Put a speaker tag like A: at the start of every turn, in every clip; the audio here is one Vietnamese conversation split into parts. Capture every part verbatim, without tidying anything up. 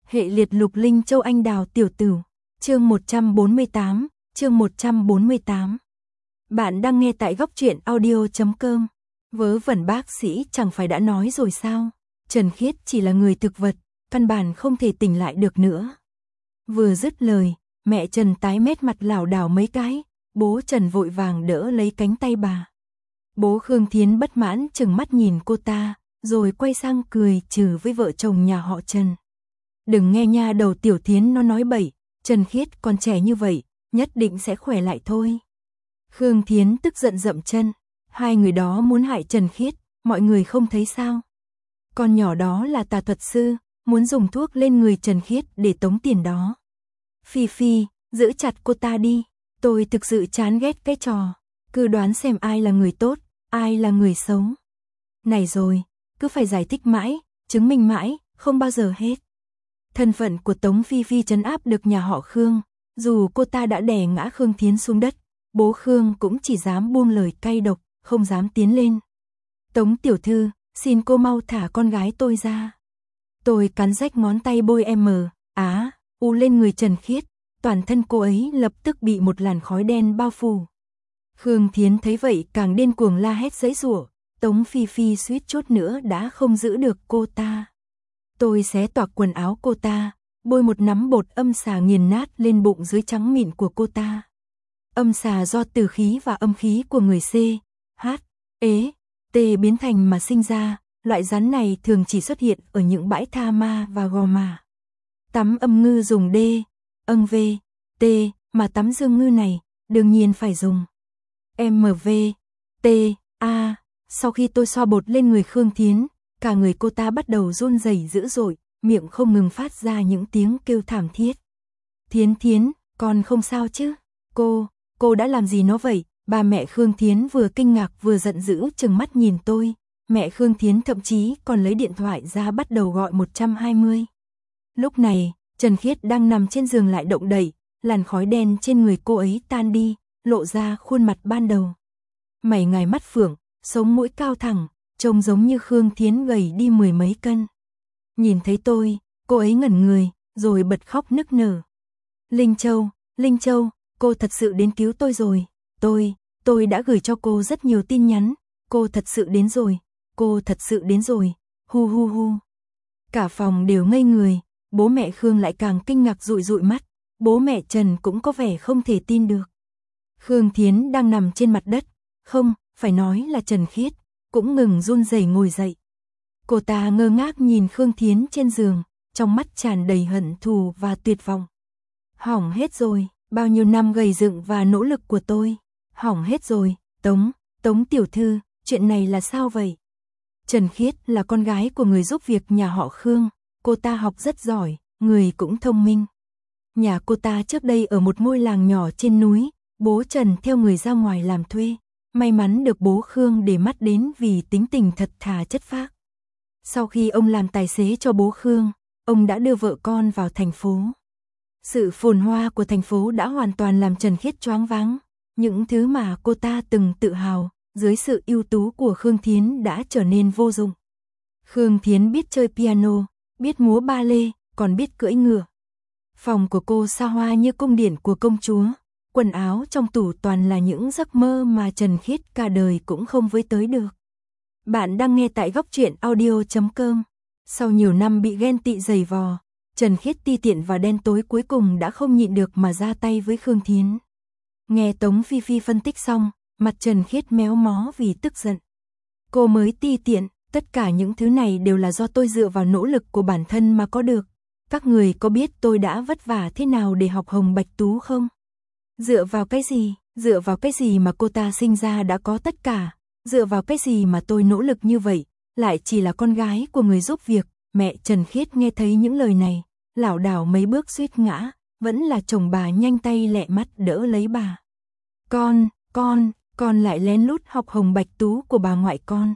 A: Hệ liệt Lục Linh Châu Anh Đào Tiểu Tửu, chương một trăm bốn mươi tám, chương một trăm bốn mươi tám. Bạn đang nghe tại góc truyện audio chấm com. Vớ vẩn bác sĩ chẳng phải đã nói rồi sao? Trần Khiết chỉ là người thực vật, căn bản không thể tỉnh lại được nữa. Vừa dứt lời, mẹ Trần tái mét mặt lảo đảo mấy cái, bố Trần vội vàng đỡ lấy cánh tay bà. Bố Khương Thiến bất mãn chừng mắt nhìn cô ta, rồi quay sang cười trừ với vợ chồng nhà họ Trần. Đừng nghe nha đầu Tiểu Thiến nó nói bậy, Trần Khiết còn trẻ như vậy, nhất định sẽ khỏe lại thôi. Khương Thiến tức giận dậm chân, hai người đó muốn hại Trần Khiết, mọi người không thấy sao? Con nhỏ đó là tà thuật sư, muốn dùng thuốc lên người Trần Khiết để tống tiền đó. Phi Phi, giữ chặt cô ta đi, tôi thực sự chán ghét cái trò, cứ đoán xem ai là người tốt, ai là người xấu. Này rồi, cứ phải giải thích mãi, chứng minh mãi, không bao giờ hết. Thân phận của Tống Phi Phi trấn áp được nhà họ Khương, dù cô ta đã đè ngã Khương Thiến xuống đất, bố Khương cũng chỉ dám buông lời cay độc, không dám tiến lên. Tống tiểu thư, xin cô mau thả con gái tôi ra. Tôi cắn rách ngón tay bôi em á, u lên người Trần Khiết, toàn thân cô ấy lập tức bị một làn khói đen bao phủ. Khương Thiến thấy vậy càng điên cuồng la hét giãy giụa, Tống Phi Phi suýt chút nữa đã không giữ được cô ta. Tôi xé toạc quần áo cô ta, bôi một nắm bột âm xà nghiền nát lên bụng dưới trắng mịn của cô ta. Âm xà do từ khí và âm khí của người C, H, E, T biến thành mà sinh ra, loại rắn này thường chỉ xuất hiện ở những bãi tha ma và gò mả. Tắm âm ngư dùng D, âng V, T, mà tắm dương ngư này, đương nhiên phải dùng M V, T, A. Sau khi tôi xoa bột lên người Khương Thiến, cả người cô ta bắt đầu run rẩy dữ dội, miệng không ngừng phát ra những tiếng kêu thảm thiết. Thiến Thiến, con không sao chứ? Cô, cô đã làm gì nó vậy? Bà mẹ Khương Thiến vừa kinh ngạc vừa giận dữ trừng mắt nhìn tôi. Mẹ Khương Thiến thậm chí còn lấy điện thoại ra bắt đầu gọi một trăm hai mươi. Lúc này, Trần Khiết đang nằm trên giường lại động đậy, làn khói đen trên người cô ấy tan đi, lộ ra khuôn mặt ban đầu. Mày ngài mắt phượng, sống mũi cao thẳng, trông giống như Khương Thiến gầy đi mười mấy cân. Nhìn thấy tôi, cô ấy ngẩn người, rồi bật khóc nức nở. Linh Châu, Linh Châu, cô thật sự đến cứu tôi rồi. Tôi, tôi đã gửi cho cô rất nhiều tin nhắn. Cô thật sự đến rồi, cô thật sự đến rồi, hu hu hu. Cả phòng đều ngây người, bố mẹ Khương lại càng kinh ngạc dụi dụi mắt. Bố mẹ Trần cũng có vẻ không thể tin được. Khương Thiến đang nằm trên mặt đất, không, phải nói là Trần Khiết, cũng ngừng run rẩy ngồi dậy. Cô ta ngơ ngác nhìn Khương Thiến trên giường, trong mắt tràn đầy hận thù và tuyệt vọng. Hỏng hết rồi, bao nhiêu năm gầy dựng và nỗ lực của tôi, hỏng hết rồi. Tống, Tống tiểu thư, chuyện này là sao vậy? Trần Khiết là con gái của người giúp việc nhà họ Khương, cô ta học rất giỏi, người cũng thông minh. Nhà cô ta trước đây ở một ngôi làng nhỏ trên núi, bố Trần theo người ra ngoài làm thuê. May mắn được bố Khương để mắt đến vì tính tình thật thà chất phác. Sau khi ông làm tài xế cho bố Khương, ông đã đưa vợ con vào thành phố. Sự phồn hoa của thành phố đã hoàn toàn làm Trần Khiết choáng váng. Những thứ mà cô ta từng tự hào, dưới sự ưu tú của Khương Thiến đã trở nên vô dụng. Khương Thiến biết chơi piano, biết múa ba lê, còn biết cưỡi ngựa. Phòng của cô xa hoa như cung điện của công chúa. Quần áo trong tủ toàn là những giấc mơ mà Trần Khiết cả đời cũng không với tới được. Bạn đang nghe tại góc truyện audio chấm com. Sau nhiều năm bị ghen tị giày vò, Trần Khiết ti tiện và đen tối cuối cùng đã không nhịn được mà ra tay với Khương Thiến. Nghe Tống Phi Phi phân tích xong, mặt Trần Khiết méo mó vì tức giận. Cô mới ti tiện, tất cả những thứ này đều là do tôi dựa vào nỗ lực của bản thân mà có được. Các người có biết tôi đã vất vả thế nào để học Hồng Bạch Tú không? Dựa vào cái gì? Dựa vào cái gì mà cô ta sinh ra đã có tất cả? Dựa vào cái gì mà tôi nỗ lực như vậy, lại chỉ là con gái của người giúp việc? Mẹ Trần Khiết nghe thấy những lời này, lảo đảo mấy bước suýt ngã, vẫn là chồng bà nhanh tay lẹ mắt đỡ lấy bà. Con, con, con lại lén lút học Hồng Bạch Tú của bà ngoại con.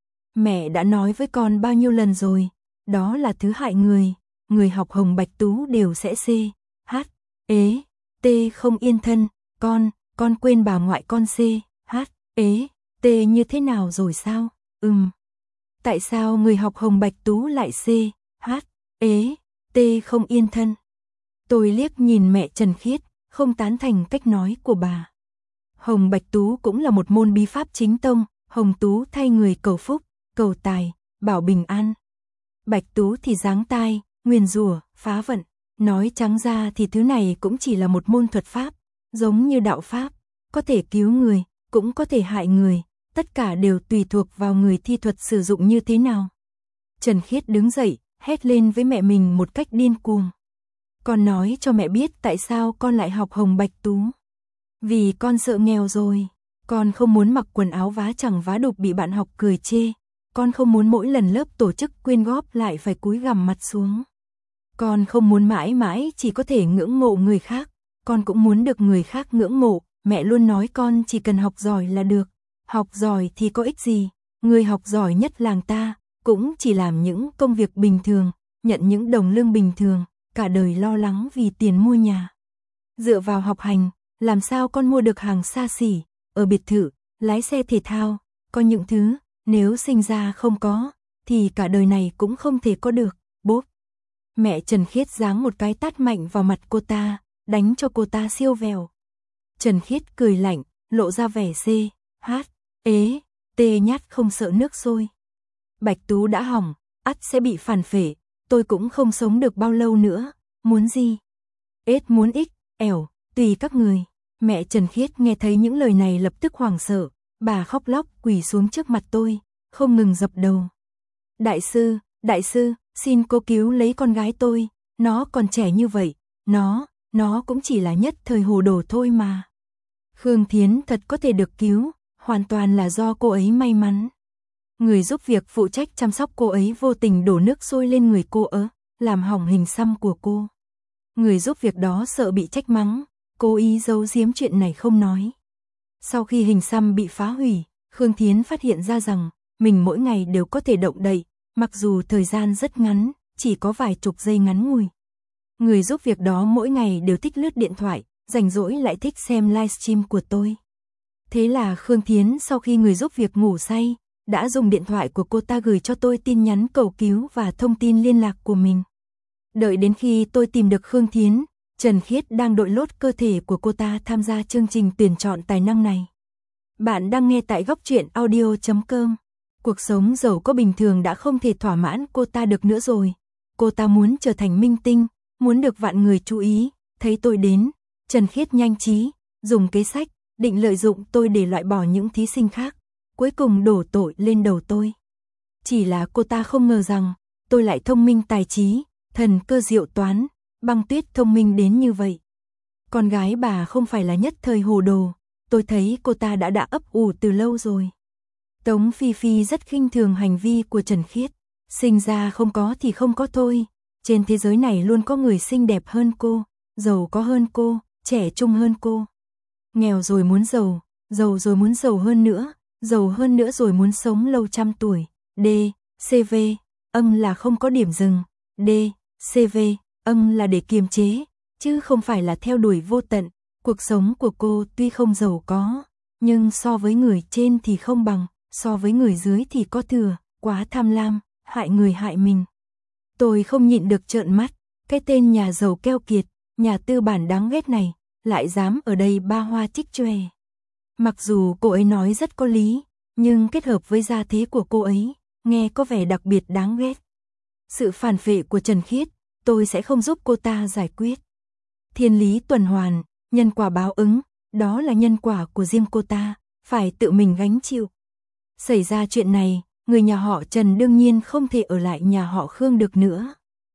A: Mẹ đã nói với con bao nhiêu lần rồi, đó là thứ hại người, người học Hồng Bạch Tú đều sẽ C, H, E, T không yên thân, con, con quên bà ngoại con C, H, E, T như thế nào rồi sao? Ừm. Tại sao người học Hồng Bạch Tú lại C, H, E, T Tê không yên thân. Tôi liếc nhìn mẹ Trần Khiết, không tán thành cách nói của bà. Hồng Bạch Tú cũng là một môn bí pháp chính tông, Hồng Tú thay người cầu phúc, cầu tài, bảo bình an. Bạch Tú thì giáng tai, nguyền rủa, phá vận. Nói trắng ra thì thứ này cũng chỉ là một môn thuật pháp, giống như đạo pháp, có thể cứu người, cũng có thể hại người, tất cả đều tùy thuộc vào người thi thuật sử dụng như thế nào. Trần Khiết đứng dậy, hét lên với mẹ mình một cách điên cuồng. Con nói cho mẹ biết tại sao con lại học Hồng Bạch Tú. Vì con sợ nghèo rồi, con không muốn mặc quần áo vá chẳng vá đục bị bạn học cười chê, con không muốn mỗi lần lớp tổ chức quyên góp lại phải cúi gằm mặt xuống. Con không muốn mãi mãi chỉ có thể ngưỡng mộ người khác, con cũng muốn được người khác ngưỡng mộ, mẹ luôn nói con chỉ cần học giỏi là được, học giỏi thì có ích gì, người học giỏi nhất làng ta, cũng chỉ làm những công việc bình thường, nhận những đồng lương bình thường, cả đời lo lắng vì tiền mua nhà. Dựa vào học hành, làm sao con mua được hàng xa xỉ, ở biệt thự, lái xe thể thao, có những thứ, nếu sinh ra không có, thì cả đời này cũng không thể có được, bốp. Mẹ Trần Khiết giáng một cái tát mạnh vào mặt cô ta, đánh cho cô ta siêu vèo. Trần Khiết cười lạnh, lộ ra vẻ xê, hát, ế, tê nhát không sợ nước sôi. Bạch Tú đã hỏng, ắt sẽ bị phản phệ, tôi cũng không sống được bao lâu nữa, muốn gì? Ết muốn ích, ẻo, tùy các người. Mẹ Trần Khiết nghe thấy những lời này lập tức hoảng sợ, bà khóc lóc quỳ xuống trước mặt tôi, không ngừng dập đầu. Đại sư, đại sư, xin cô cứu lấy con gái tôi, nó còn trẻ như vậy, nó, nó cũng chỉ là nhất thời hồ đồ thôi mà. Khương Thiến thật có thể được cứu, hoàn toàn là do cô ấy may mắn. Người giúp việc phụ trách chăm sóc cô ấy vô tình đổ nước sôi lên người cô ớ, làm hỏng hình xăm của cô. Người giúp việc đó sợ bị trách mắng, cố ý giấu giếm chuyện này không nói. Sau khi hình xăm bị phá hủy, Khương Thiến phát hiện ra rằng mình mỗi ngày đều có thể động đậy, mặc dù thời gian rất ngắn, chỉ có vài chục giây ngắn ngủi. Người giúp việc đó mỗi ngày đều thích lướt điện thoại, rảnh rỗi lại thích xem livestream của tôi. Thế là Khương Thiến sau khi người giúp việc ngủ say, đã dùng điện thoại của cô ta gửi cho tôi tin nhắn cầu cứu và thông tin liên lạc của mình. Đợi đến khi tôi tìm được Khương Thiến, Trần Khiết đang đội lốt cơ thể của cô ta tham gia chương trình tuyển chọn tài năng này. Bạn đang nghe tại góc truyện audio chấm com. Cuộc sống giàu có bình thường đã không thể thỏa mãn cô ta được nữa rồi. Cô ta muốn trở thành minh tinh, muốn được vạn người chú ý. Thấy tôi đến, Trần Khiết nhanh trí, dùng kế sách, định lợi dụng tôi để loại bỏ những thí sinh khác. Cuối cùng đổ tội lên đầu tôi. Chỉ là cô ta không ngờ rằng, tôi lại thông minh tài trí, thần cơ diệu toán, Băng Tuyết thông minh đến như vậy. Con gái bà không phải là nhất thời hồ đồ, tôi thấy cô ta đã đã ấp ủ từ lâu rồi. Tống Phi Phi rất khinh thường hành vi của Trần Khiết, sinh ra không có thì không có thôi, trên thế giới này luôn có người xinh đẹp hơn cô, giàu có hơn cô, trẻ trung hơn cô. Nghèo rồi muốn giàu, giàu rồi muốn giàu hơn nữa, giàu hơn nữa rồi muốn sống lâu trăm tuổi. D, C V, âm là không có điểm dừng. D, C V, âm là để kiềm chế, chứ không phải là theo đuổi vô tận. Cuộc sống của cô tuy không giàu có, nhưng so với người trên thì không bằng, so với người dưới thì có thừa, quá tham lam, hại người hại mình. Tôi không nhịn được trợn mắt, cái tên nhà giàu keo kiệt, nhà tư bản đáng ghét này, lại dám ở đây ba hoa trích chòe. Mặc dù cô ấy nói rất có lý, nhưng kết hợp với gia thế của cô ấy, nghe có vẻ đặc biệt đáng ghét. Sự phản phệ của Trần Khiết, tôi sẽ không giúp cô ta giải quyết. Thiên lý tuần hoàn, nhân quả báo ứng, đó là nhân quả của riêng cô ta, phải tự mình gánh chịu. Xảy ra chuyện này, người nhà họ Trần đương nhiên không thể ở lại nhà họ Khương được nữa.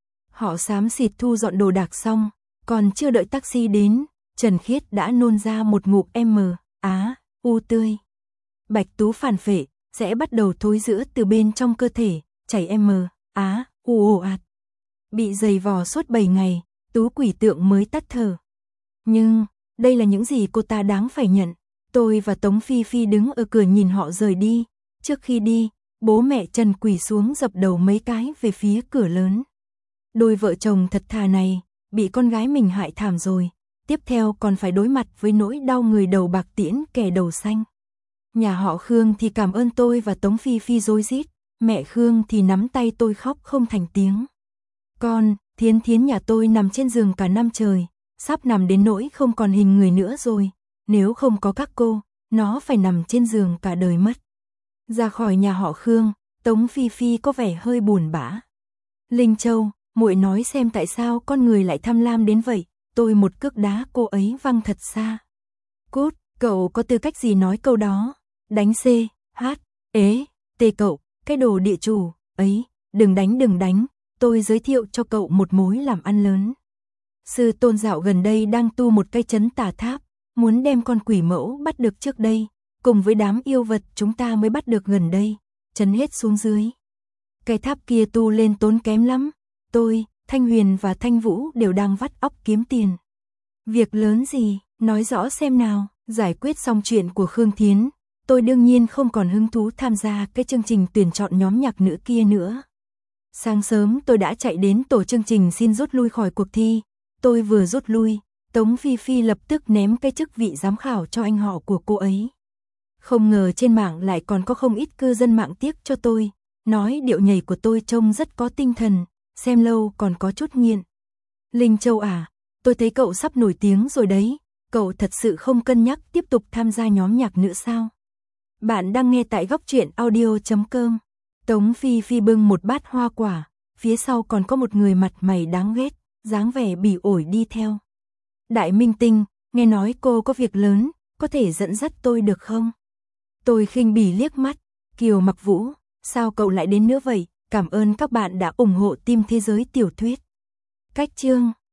A: Họ xám xịt thu dọn đồ đạc xong, còn chưa đợi taxi đến, Trần Khiết đã nôn ra một ngụm M, á, u tươi. Bạch Tú phản phệ, sẽ bắt đầu thối rữa từ bên trong cơ thể, chảy M, á, u ồ ạt. Bị dày vò suốt bảy ngày, Tú quỷ tượng mới tắt thở. Nhưng, đây là những gì cô ta đáng phải nhận. Tôi và Tống Phi Phi đứng ở cửa nhìn họ rời đi. Trước khi đi, bố mẹ Trần quỳ xuống dập đầu mấy cái về phía cửa lớn. Đôi vợ chồng thật thà này, bị con gái mình hại thảm rồi. Tiếp theo còn phải đối mặt với nỗi đau người đầu bạc tiễn kẻ đầu xanh. Nhà họ Khương thì cảm ơn tôi và Tống Phi Phi rối rít. Mẹ Khương thì nắm tay tôi khóc không thành tiếng. Con, Thiến Thiến nhà tôi nằm trên giường cả năm trời, sắp nằm đến nỗi không còn hình người nữa rồi, nếu không có các cô, nó phải nằm trên giường cả đời mất. Ra khỏi nhà họ Khương, Tống Phi Phi có vẻ hơi buồn bã. Linh Châu, muội nói xem tại sao con người lại tham lam đến vậy, tôi một cước đá cô ấy văng thật xa. Cút, cậu có tư cách gì nói câu đó? Đánh C, H, ế, T cậu, cái đồ địa chủ, ấy, đừng đánh đừng đánh, tôi giới thiệu cho cậu một mối làm ăn lớn. Sư Tôn dạo gần đây đang tu một cây trấn tà tháp, muốn đem con quỷ mẫu bắt được trước đây, cùng với đám yêu vật chúng ta mới bắt được gần đây, trấn hết xuống dưới. Cái tháp kia tu lên tốn kém lắm, tôi, Thanh Huyền và Thanh Vũ đều đang vắt óc kiếm tiền. Việc lớn gì, nói rõ xem nào, giải quyết xong chuyện của Khương Thiến, tôi đương nhiên không còn hứng thú tham gia cái chương trình tuyển chọn nhóm nhạc nữ kia nữa. Sáng sớm tôi đã chạy đến tổ chương trình xin rút lui khỏi cuộc thi, tôi vừa rút lui, Tống Phi Phi lập tức ném cái chức vị giám khảo cho anh họ của cô ấy. Không ngờ trên mạng lại còn có không ít cư dân mạng tiếc cho tôi, nói điệu nhảy của tôi trông rất có tinh thần, xem lâu còn có chút nghiện. Linh Châu à, tôi thấy cậu sắp nổi tiếng rồi đấy, cậu thật sự không cân nhắc tiếp tục tham gia nhóm nhạc nữ sao? Bạn đang nghe tại góc truyện audio chấm com. Tống Phi Phi bưng một bát hoa quả, phía sau còn có một người mặt mày đáng ghét, dáng vẻ bỉ ổi đi theo. Đại minh tinh, nghe nói cô có việc lớn, có thể dẫn dắt tôi được không? Tôi khinh bỉ liếc mắt, Kiều Mặc Vũ, sao cậu lại đến nữa vậy? Cảm ơn các bạn đã ủng hộ team Thế giới tiểu thuyết. Cách chương